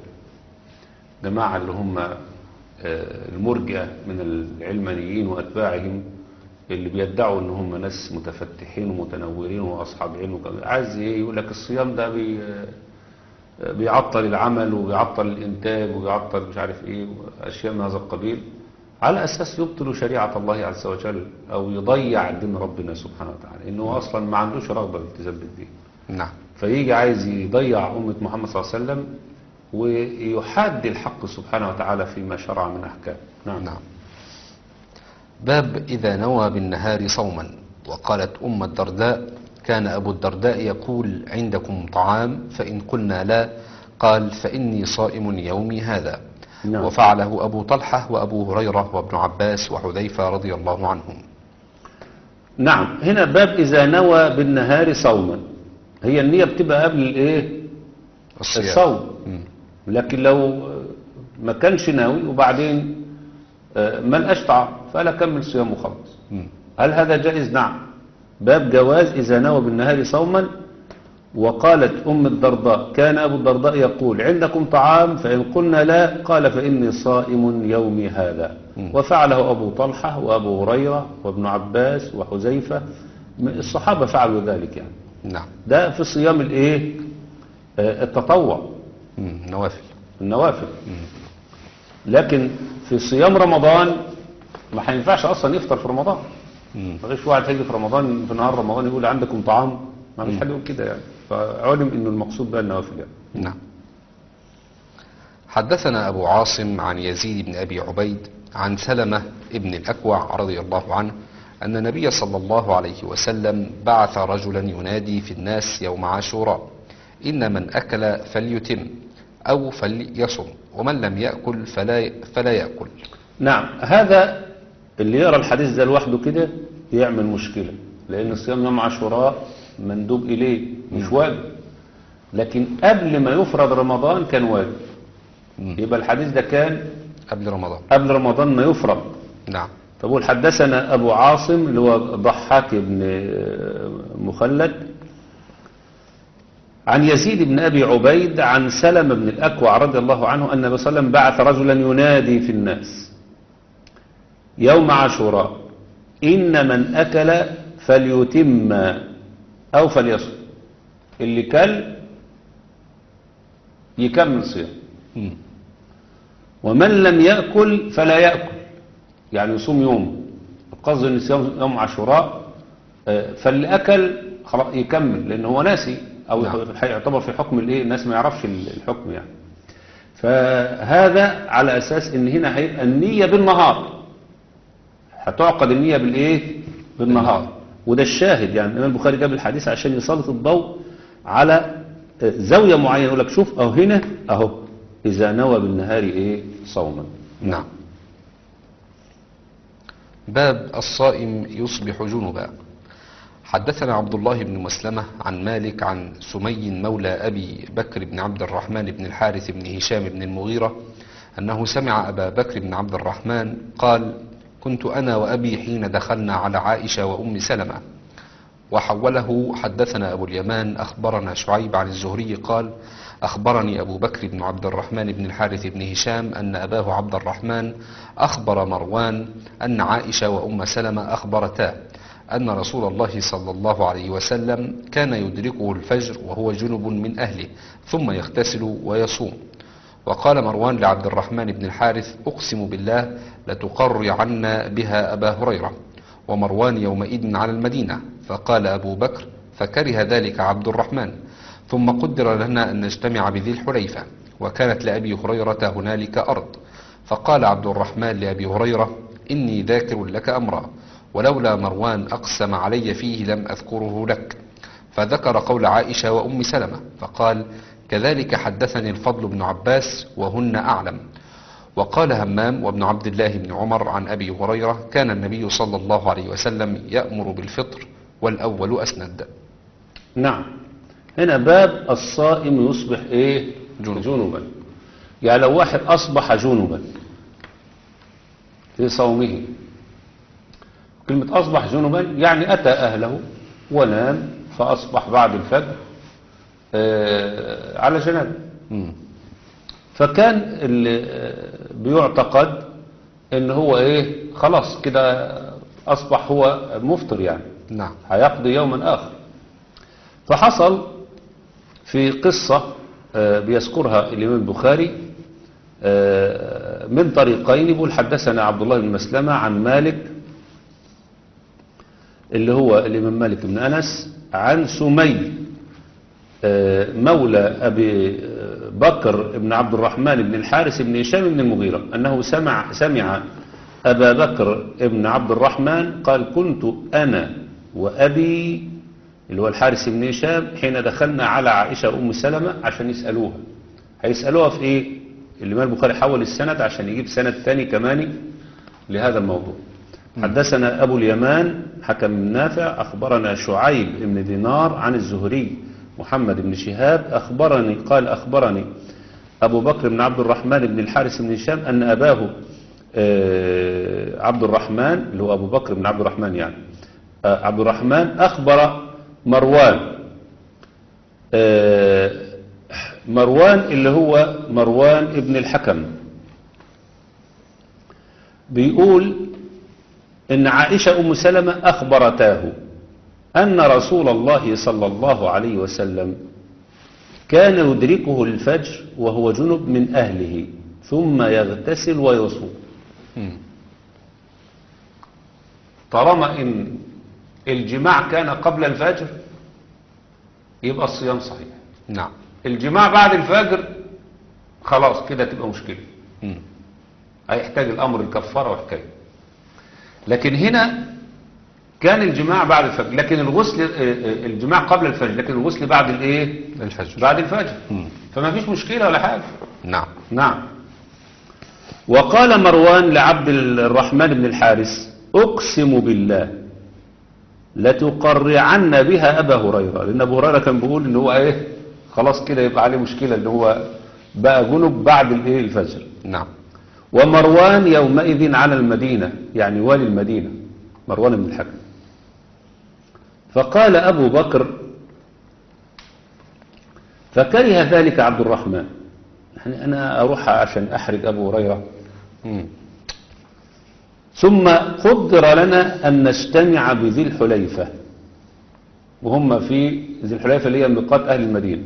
الجماعة اللي هم المرجئة من العلمانيين وأتباعهم اللي بيدعوا ان هم ناس متفتحين ومتنورين واصحاب علم عايز ايه؟ يقول لك الصيام ده بيعطل العمل وبيعطل الانتاج وبيعطل مش عارف ايه واشياء من هذا القبيل، على اساس يبطل شريعة الله عز وجل او يضيع دين ربنا سبحانه وتعالى، انه اصلا ما عندوش رغبة بالالتزام بالدين. نعم. فيجي عايز يضيع امة محمد صلى الله عليه وسلم ويحاد الحق سبحانه وتعالى فيما شرع من احكام. نعم. نعم. باب إذا نوى بالنهار صوما. وقالت أم الدرداء كان أبو الدرداء يقول عندكم طعام؟ فإن قلنا لا قال فإني صائم يومي هذا. نعم. وفعله أبو طلحة وأبو هريرة وابن عباس وحذيفة رضي الله عنهم. نعم. هنا باب إذا نوى بالنهار صوما، هي النية بتبقى قبل الايه؟ الصوم. لكن لو ما كانش ناوي وبعدين ما لقاش طعام فلا كمل صيامه خلاص. هل هذا جائز؟ نعم. باب جواز إذا نوى بالنهار صوما. وقالت أم الدرداء كان أبو الدرداء يقول عندكم طعام؟ فإن قلنا لا قال فإني صائم يومي هذا. وفعله أبو طلحة وأبو هريرة وابن عباس وحذيفة، الصحابة فعلوا ذلك يعني. نعم. ده في صيام الايه؟ التطوع، النوافل. لكن في صيام رمضان ما هينفعش اصلا يفطر في رمضان. ما فيش واحد هيجي في رمضان في نهار رمضان يقول عندكم طعام، ما فيش حد يقول كده يعني. فعلم انه المقصود بقى النوافل يعني. نعم. حدثنا ابو عاصم عن يزيد بن ابي عبيد عن سلمة ابن الاكوع رضي الله عنه ان النبي صلى الله عليه وسلم بعث رجلا ينادي في الناس يوم عاشوراء ان من اكل فليتم او فليصم ومن لم يأكل فلا يأكل. نعم. هذا اللي يقرأ الحديث ده لوحده كده يعمل مشكلة، لأن صيام يوم عاشوراء مندوب إليه مش واجب، لكن قبل ما يفرض رمضان كان واجب. يبقى الحديث ده كان قبل رمضان ما يفرض. نعم. فبقول حدثنا أبو عاصم اللي هو ضحاك بن مخلد عن يزيد بن أبي عبيد عن سلمة بن الأكوع رضي الله عنه أن النبي صلى الله عليه وسلم بعث رجلا ينادي في الناس يوم عاشوراء إن من أكل فليتم أو فليصم، اللي كل يكمل صيام، ومن لم يأكل فلا يأكل، يعني يصوم يوم. القصد أن صيام يوم عاشوراء فاللي أكل خلاص يكمل لأن هو ناسي أو نعم. يعتبر في حكم الإيه الناس ما يعرفش الحكم يعني. فهذا على أساس إن هنا هيبقى النية بالنهار، هتعقد النية بالإيه بالنهار. وده الشاهد يعني الإمام البخاري جاب الحديث عشان يسلط الضوء على زاوية معينة، يقول لك شوف أهو هنا أهو إذا نوى بالنهار إيه صوما. نعم. باب الصائم يصبح جنبا. حدثنا عبد الله بن مسلمة عن مالك عن سمي مولى أبي بكر بن عبد الرحمن بن الحارث بن هشام بن المغيرة أنه سمع أبا بكر بن عبد الرحمن قال: كنت أنا وأبي حين دخلنا على عائشة وأم سلمة. وحوله: حدثنا أبو اليمان أخبرنا شعيب عن الزهري قال: أخبرني أبو بكر بن عبد الرحمن بن الحارث بن هشام أن أباه عبد الرحمن أخبر مروان أن عائشة وأم سلمة أخبرتا أن رسول الله صلى الله عليه وسلم كان يدركه الفجر وهو جنب من أهله ثم يغتسل ويصوم. وقال مروان لعبد الرحمن بن الحارث: أقسم بالله لتقر عنا بها أبا هريرة. ومروان يومئذ على المدينة. فقال أبو بكر: فكره ذلك عبد الرحمن. ثم قدر لنا أن نجتمع بذي الحليفة، وكانت لأبي هريرة هنالك أرض. فقال عبد الرحمن لأبي هريرة: إني ذاكر لك أمرا، ولولا مروان أقسم علي فيه لم أذكره لك. فذكر قول عائشة وأم سلمة، فقال: كذلك حدثني الفضل بن عباس وهن أعلم. وقال همام وابن عبد الله بن عمر عن أبي هريرة: كان النبي صلى الله عليه وسلم يأمر بالفطر، والأول أسند. نعم. هنا باب الصائم يصبح ايه جنوبا. يعني لو واحد أصبح جنوبا في صومه، كلمة أصبح جنوبا يعني أتى أهله ونام فأصبح بعد الفجر على جنابه. فكان اللي بيعتقد ان هو ايه خلاص كده أصبح هو مفطر يعني. نعم. هيقضي يوما آخر. فحصل في قصة بيذكرها الإمام البخاري من طريقين. يقول: حدثنا عبد الله بن مسلمة عن مالك اللي هو الإمام مالك بن أنس عن سمي مولى أبي بكر بن عبد الرحمن بن الحارث بن هشام بن المغيرة أنه سمع أبا بكر بن عبد الرحمن قال: كنت أنا وأبي اللي هو الحارث بن هشام حين دخلنا على عائشة أم سلمة عشان يسألوها. هيسألوها في إيه؟ الإمام البخاري حول السند عشان يجيب سند ثاني كمان لهذا الموضوع. حدثنا أبو اليمان حكم بن نافع أخبرنا شعيب بن دينار عن الزهري محمد بن شهاب قال أخبرني أبو بكر بن عبد الرحمن بن الحارث بن هشام أن أباه عبد الرحمن اللي هو أبو بكر بن عبد الرحمن يعني عبد الرحمن أخبر مروان اللي هو مروان ابن الحكم بيقول إن عائشة أم سلمة أخبرتاه أن رسول الله صلى الله عليه وسلم كان يدركه الفجر وهو جنب من أهله ثم يغتسل ويصوم. طالما إن الجماع كان قبل الفجر يبقى الصيام صحيح. نعم. الجماع بعد الفجر خلاص كده تبقى مشكلة. هيحتاج الأمر الكفارة وحكاية. لكن هنا كان الجماع بعد الفجر، لكن الغسل الجماع قبل الفجر، لكن الغسل بعد الايه الفجر. بعد الفجر. فما فيش مشكلة ولا حاجة. نعم. نعم. وقال مروان لعبد الرحمن بن الحارث: أقسم بالله لتقرعن بها أبا هريرة. لأن أبو هريرة كان بيقول إن هو إيه خلاص كده يبقى عليه مشكلة إن هو بقى جنب بعد الإيه الفجر. نعم. ومروان يومئذ على المدينة يعني والي المدينة مروان بن الحكم. فقال أبو بكر: فكره ذلك عبد الرحمن. يعني أنا أروح عشان أحرج أبو هريرة. ثم قدر لنا أن نجتمع بذي الحليفة، وهم في ذي الحليفة اللي هي ميقات أهل المدينة.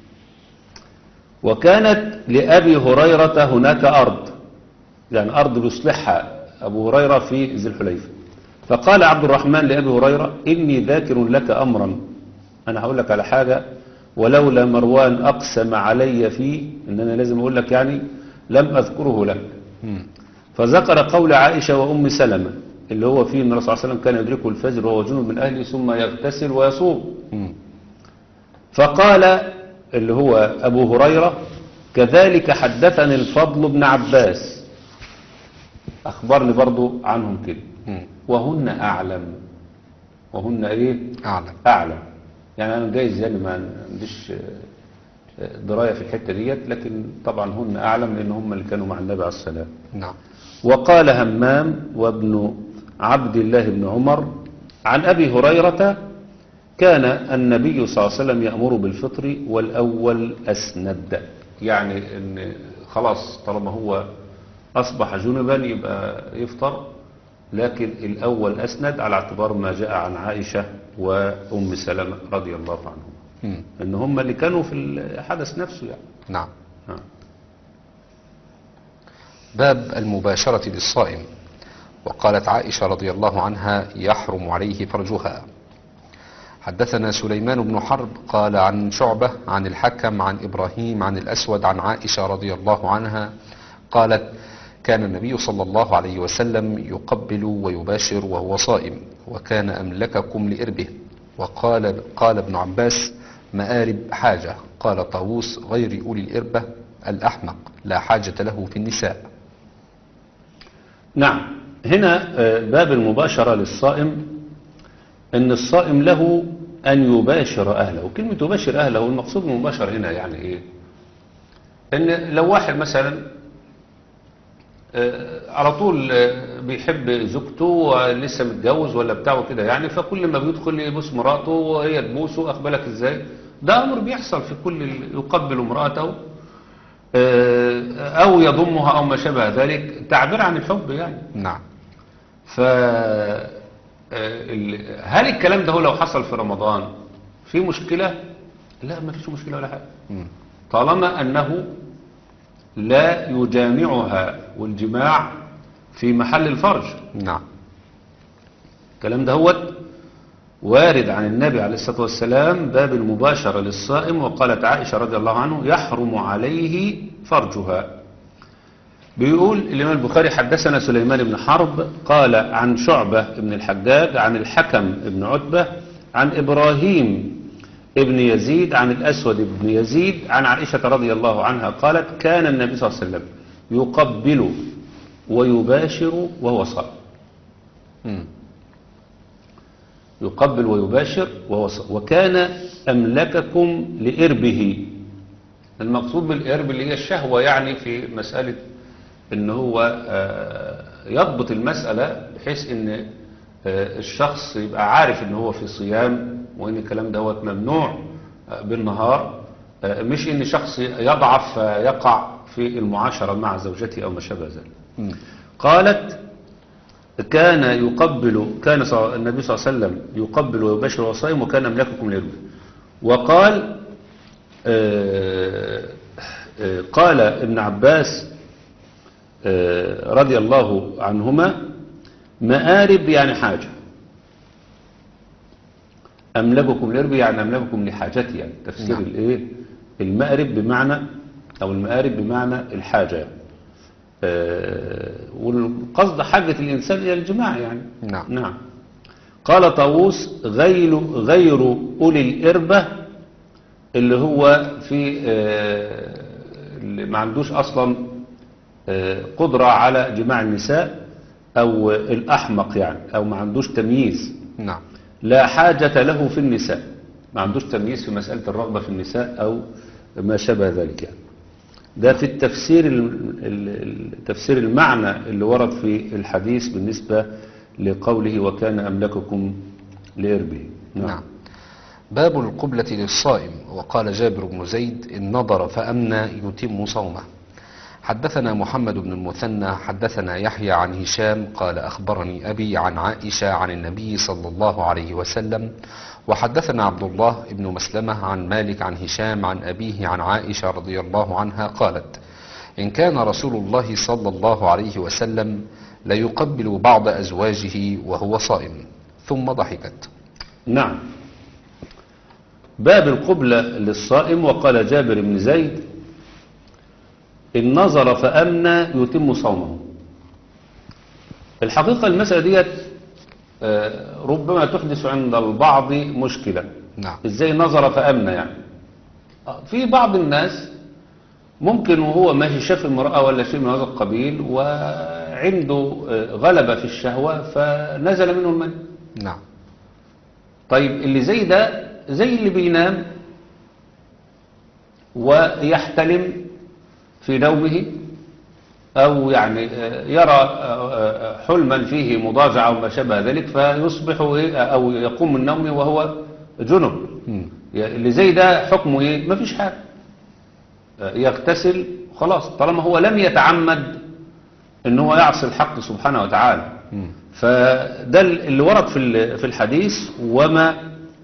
وكانت لأبي هريرة هناك أرض، يعني أرض بيصلحها أبو هريرة في ذي الحليفة. فقال عبد الرحمن لأبي هريرة: إني ذاكر لك أمرا، أنا هقول لك على حاجة ولولا مروان أقسم علي فيه إن أنا لازم أقول لك يعني لم أذكره لك. مم. فذكر قول عائشة وأم سلمة اللي هو فيه أن الرسول صلى الله عليه وسلم كان يدركه الفجر وهو جنوب من أهله ثم يغتسل ويصوم. مم. فقال اللي هو أبو هريرة كذلك حدثني الفضل بن عباس أخبرني برضو عنهم كده مم. وهن أعلم. وهن إيه؟ أعلم. أعلم. يعني أنا جايز يعني ما عنديش دراية في الحتة ديت، لكن طبعا هن أعلم لأن هم اللي كانوا مع النبي عليه السلام. نعم. وقال همام وابن عبد الله بن عمر عن أبي هريرة كان النبي صلى الله عليه وسلم يأمر بالفطر والأول أسند. يعني إن خلاص طالما هو أصبح جنبا يبقى يفطر، لكن الأول أسند على اعتبار ما جاء عن عائشة وأم سلمة رضي الله عنهم مم. إن هم اللي كانوا في الحدث نفسه يعني. نعم. نعم. باب المباشرة للصائم. وقالت عائشة رضي الله عنها يحرم عليه فرجها. حدثنا سليمان بن حرب قال عن شعبة عن الحكم عن إبراهيم عن الأسود عن عائشة رضي الله عنها قالت كان النبي صلى الله عليه وسلم يقبل ويباشر وهو صائم وكان أملككم لإربه. قال ابن عباس مآرب حاجة. قال طاووس غير أولي الإربة الأحمق لا حاجة له في النساء. نعم. هنا باب المباشرة للصائم ان الصائم له ان يباشر اهله. وكلمة يباشر اهله المقصود من المباشر هنا يعني ايه؟ ان لو واحد مثلا على طول بيحب زوجته ولسه متجوز ولا بتاعه كده يعني، فكل ما بيدخل يبوس مراته وهي تبوسه اخبالك ازاي، ده امر بيحصل في كل يقبل امراته او يضمها او ما شابه ذلك تعبير عن الحب يعني. نعم. هل الكلام ده هو لو حصل في رمضان في مشكلة؟ لا، ما فيش مشكلة ولا حاجة مم. طالما أنه لا يجامعها والجماع في محل الفرج. نعم. الكلام ده هو وارد عن النبي عليه الصلاة والسلام باب المباشرة للصائم. وقالت عائشة رضي الله عنه يحرم عليه فرجها. بيقول الإمام البخاري حدثنا سليمان بن حرب قال عن شعبة بن الحجاج عن الحكم بن عتبة عن إبراهيم ابن يزيد عن الأسود بن يزيد عن عائشة رضي الله عنها قالت كان النبي صلى الله عليه وسلم يقبل ويباشر وهو صائم. مم. يقبل ويباشر وهو صائم وكان أملككم لإربه. المقصود بالإرب اللي هي الشهوة يعني، في مسألة ان هو يضبط المسألة بحيث ان الشخص يبقى عارف ان هو في صيام وان الكلام دوت ممنوع بالنهار، مش ان شخص يضعف يقع في المعاشرة مع زوجته او ما شابه ذلك. قالت كان النبي صلى الله عليه وسلم يقبل ويباشر وهو صائم وكان املككم لإربه. وقال قال ابن عباس رضي الله عنهما مآرب يعني حاجة. أملككم لإربه يعني أملككم لحاجتي يعني. تفسير نعم. الايه المآرب بمعنى أو المآرب بمعنى الحاجة يعني. والقصد حاجة الإنسان إلى الجماع يعني. نعم. نعم. قال طاووس غير أولي الإربة اللي هو في اللي ما عندوش أصلا قدرة على جماع النساء أو الأحمق يعني، أو ما عندوش تمييز. نعم. لا حاجة له في النساء، ما عندوش تمييز في مسألة الرغبة في النساء أو ما شابه ذلك يعني. ده في تفسير المعنى اللي ورد في الحديث بالنسبة لقوله وكان أملككم لإربه. نعم. باب القبلة للصائم. وقال جابر بن زيد إن نظر فأمنى يتم صومه. حدثنا محمد بن المثنى حدثنا يحيى عن هشام قال أخبرني أبي عن عائشة عن النبي صلى الله عليه وسلم. وحدثنا عبد الله بن مسلمة عن مالك عن هشام عن أبيه عن عائشة رضي الله عنها قالت إن كان رسول الله صلى الله عليه وسلم ليقبل بعض أزواجه وهو صائم. ثم ضحكت. نعم. باب القبلة للصائم. وقال جابر بن زيد إن نظر فأمنى يتم صومه. الحقيقة المسألة ديت ربما تحدث عند البعض مشكلة. نعم. إزاي نظر فأمنى يعني؟ في بعض الناس ممكن وهو ماشي شاف امرأة ولا شيء من هذا القبيل وعنده غلبة في الشهوة فنزل منه المني. نعم. طيب اللي زي ده زي اللي بينام ويحتلم في نومه أو يعني يرى حلما فيه مضاجعة أو ما شابه ذلك فيصبح أو يقوم من نومه وهو جنب. اللي زي ده حكمه إيه؟ ما فيش حاجة، يغتسل خلاص طالما هو لم يتعمد إن هو يعصي الحق سبحانه وتعالى. فده اللي ورد في الحديث وما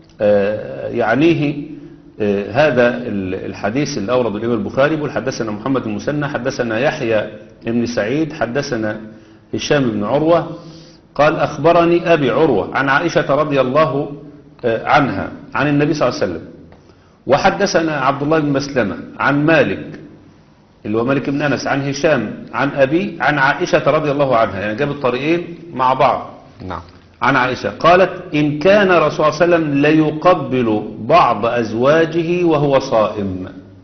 يعنيه هذا الحديث اللي أورد الإمام البخاري. بيقول حدثنا محمد بن المثنى حدثنا يحيى بن سعيد حدثنا هشام بن عروة قال أخبرني أبي عروة عن عائشة رضي الله عنها عن النبي صلى الله عليه وسلم. وحدثنا عبد الله بن مسلمة عن مالك اللي هو مالك بن أنس عن هشام عن أبي عن عائشة رضي الله عنها، يعني جاب الطريقين مع بعض. نعم. عن عائشة قالت إن كان رسول الله صلى الله عليه وسلم ليقبل بعض أزواجه وهو صائم.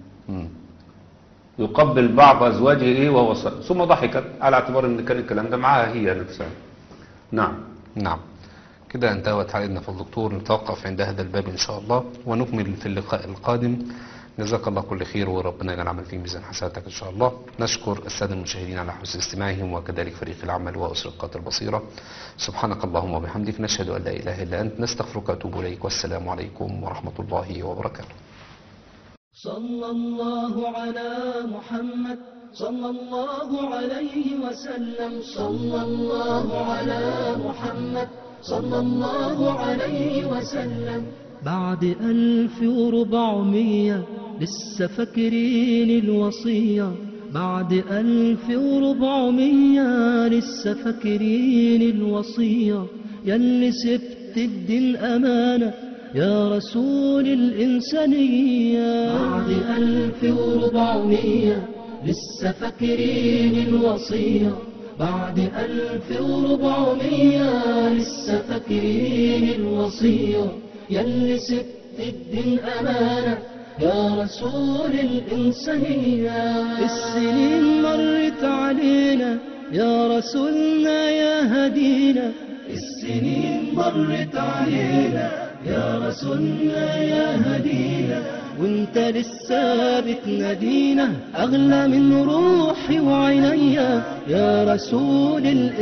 يقبل بعض أزواجه إيه وهو صائم. ثم ضحكت على اعتبار أن كان الكلام ده معها هي نفسها. نعم. نعم. كده انتهت حلقتنا في الدكتور. نتوقف عند هذا الباب إن شاء الله ونكمل في اللقاء القادم. جزاك الله كل خير وربنا يجعل العمل في ميزان حسناتك إن شاء الله. نشكر السادة المشاهدين على حسن استماعهم وكذلك فريق العمل وأسرقات البصيرة. سبحانك اللهم وبحمدك نشهد أن لا إله إلا أنت نستغفرك وأتوب إليك والسلام عليكم ورحمة الله وبركاته. صلى الله على محمد صلى الله عليه وسلم. صلى الله على محمد صلى الله عليه وسلم. بعد 1400 لسه فاكرين الوصية. بعد 1400 لسه فاكرين الوصية. ياللي سبت الدين أمانة يا رسول الإنسانية. بعد 1400 لسه فاكرين الوصية. بعد 1400 لسه فاكرين الوصية. ياللي سبت الدين أمانة يا رسول الإنسانية. السنين مرت علينا يا رسولنا يا هدينا. السنين مرت علينا يا رسولنا يا هدينا. وانت لسه بتنادينا أغلى من روحي وعينيا يا رسول